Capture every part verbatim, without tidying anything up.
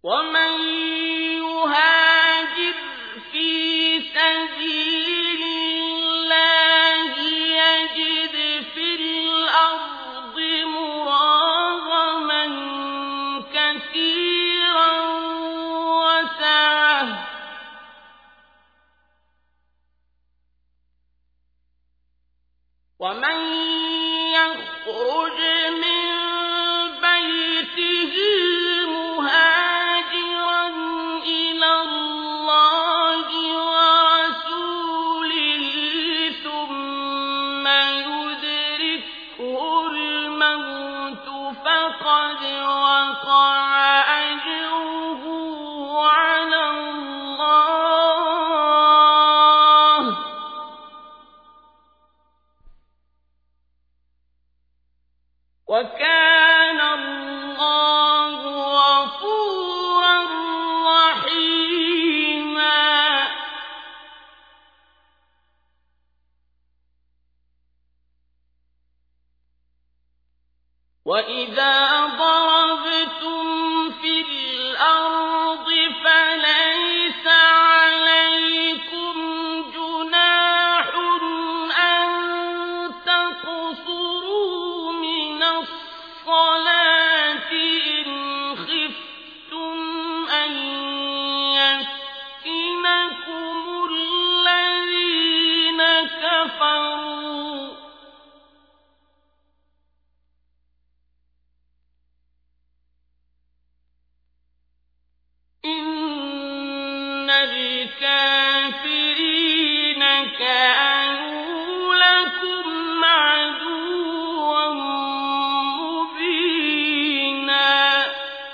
ومن يهاجر في سبيل الله يجد في الأرض مراغما كثيرا وسعة ومن يخرج من بيته مهاجرا إلى الله ورسوله ثم يدركه الموت فقد وقع أجره على الله وكان الله غفورا رحيما. وإذا ضربتم في الأرض فليس عليكم جناح أن تقصروا من الصلاة إن خفتم أن يفتنكم الذين كفروا إن الكافرين كانوا لكم عدوا مبينا.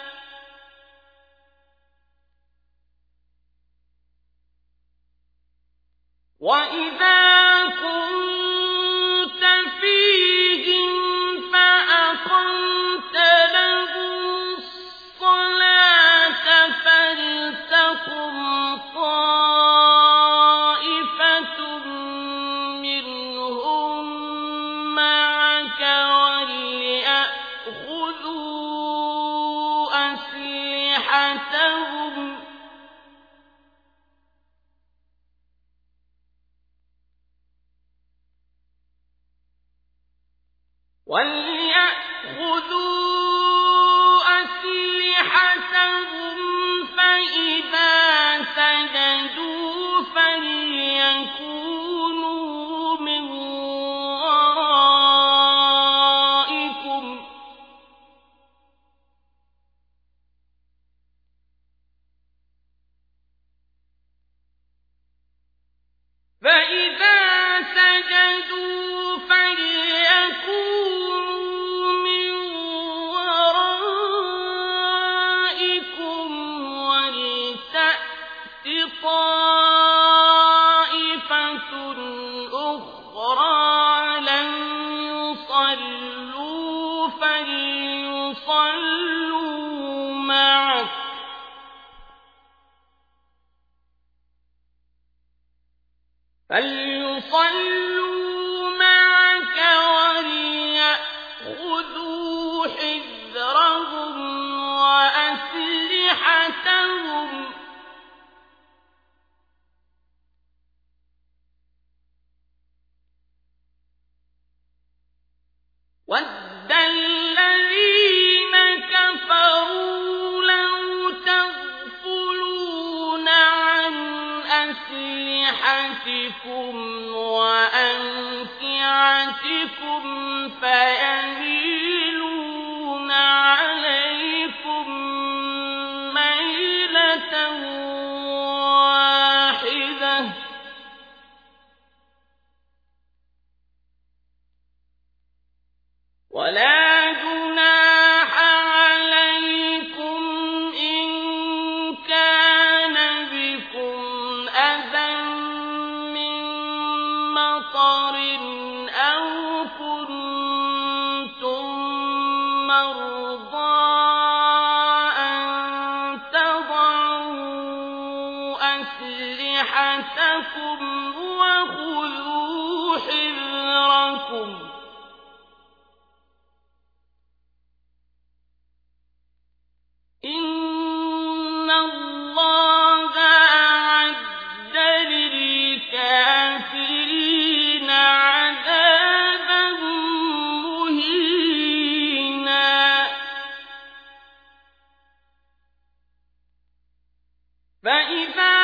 وإذا كنت فيهم فأقمت لهم الصلاة فلتقم طائفة منهم معك وليأخذوا أسلحتهم وليأخذوا أسلحتهم فإذا سجدوا فليكونوا من ورائكم فإذا سجدوا فليكونوا من ورائكم ولتأت طائفة أخرى لم يصلوا فليصلوا معك فليصلوا معك وليأخذوا حذرهم وأسلحتهم وَدَّ الَّذِينَ كَفَرُوا لَوْ تَغْفُلُونَ عَنْ أَسْلِحَتِكُمْ وَأَمْتِعَتِكُمْ فَيَمِيلُونَ عَلَيْكُمْ مَيْلَةً وَاحِدَةً وَلَا جُنَاحَ عَلَيْكُمْ إِن كَانَ بِكُمْ أَذًى مِّن مَّطَرٍ أَوْ كُنتُم مَّرْضَىٰ أَن تَضَعُوا أَسْلِحَتَكُمْ وَخُذُوا حِذْرَكُمْ إِنَّ فإذا